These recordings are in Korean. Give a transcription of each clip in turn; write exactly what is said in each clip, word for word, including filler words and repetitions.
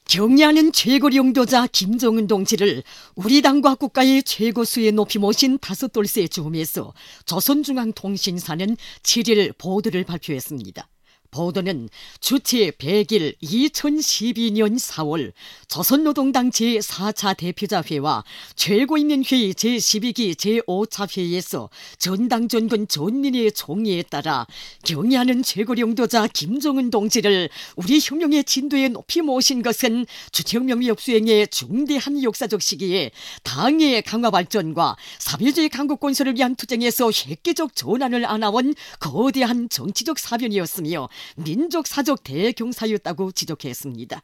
경애하는 최고 영도자 김정은 동지를 우리 당과 국가의 최고 수에 높이 모신 다섯 돌쇠 즈음에서 조선중앙통신사는 칠 일 보도를 발표했습니다. 보도는 주체 백 일 이천십이 년 사월 조선노동당 제사 차 대표자회와 최고인민회의 제십이 기 제오 차 회의에서 전당전군 전민의 총의에 따라 경애하는 최고 영도자 김정은 동지를 우리 혁명의 진도에 높이 모신 것은 주체혁명 역수행의 중대한 역사적 시기에 당의 강화 발전과 사회주의 강국 건설을 위한 투쟁에서 획기적 전환을 안아온 거대한 정치적 사변이었으며 민족사적 대경사였다고 지적했습니다.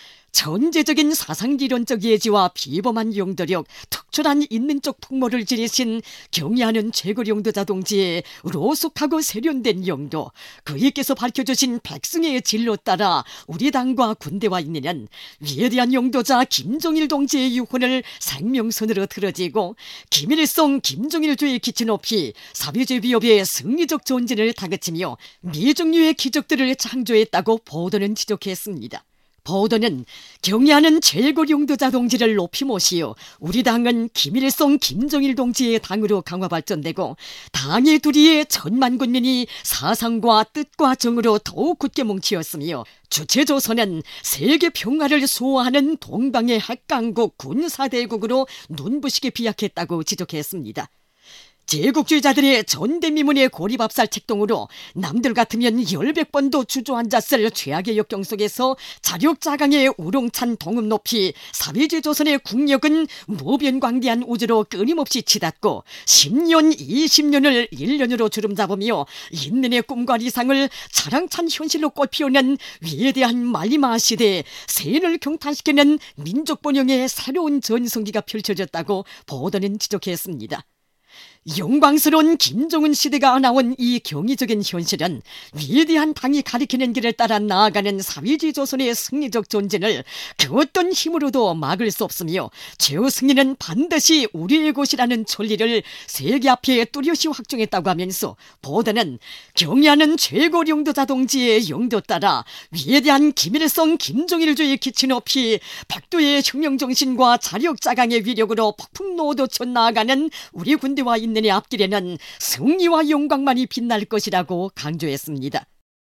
전제적인 사상리론적 예지와 비범한 용도력, 특출한 인민적 풍모를 지니신 경애하는 최고 영도자 동지의 로숙하고 세련된 영도, 그에게서 밝혀주신 백승의 진로 따라 우리 당과 군대와 있느냐는 위대한 영도자 김정일 동지의 유혼을 생명선으로 틀어지고 김일성 김정일주의 기치 높이 사회주의 위협의 승리적 전진을 다그치며 미중류의 기적들을 창조했다고 보도는 지적했습니다. 보도는 경애하는 최고 영도자 동지를 높이 모시어 우리 당은 김일성 김정일 동지의 당으로 강화 발전되고 당의 두리에 천만 군민이 사상과 뜻과 정으로 더욱 굳게 뭉치었으며 주체조선은 세계 평화를 수호하는 동방의 핵강국 군사대국으로 눈부시게 비약했다고 지적했습니다. 제국주의자들의 전대미문의 고리밥살 책동으로 남들 같으면 열백 번도 주저앉았을 최악의 역경 속에서 자력자강의 우렁찬 동음 높이 사회주의 조선의 국력은 무변광대한 우주로 끊임없이 치닫고 십 년, 이십 년을 일 년으로 주름잡으며 인민의 꿈과理想을 자랑찬 현실로 꽃피우는 위대한 말리마 시대에 세인을 경탄시키는 민족 번영의 새로운 전성기가 펼쳐졌다고 보도는 지적했습니다. 영광스러운 김정은 시대가 나온 이 경이적인 현실은 위대한 당이 가리키는 길을 따라 나아가는 사회주의 조선의 승리적 전진을 그 어떤 힘으로도 막을 수 없으며 최후 승리는 반드시 우리의 것이라는 천리를 세계 앞에 뚜렷이 확정했다고 하면서 보도는 경애하는 최고 영도자 동지의 영도 따라 위대한 김일성 김정일주의 기치 높이 백두의 혁명정신과 자력자강의 위력으로 폭풍노도 쳐나가는 우리 군대와 있는 의 앞길에는 승리와 영광만이 빛날 것이라고 강조했습니다.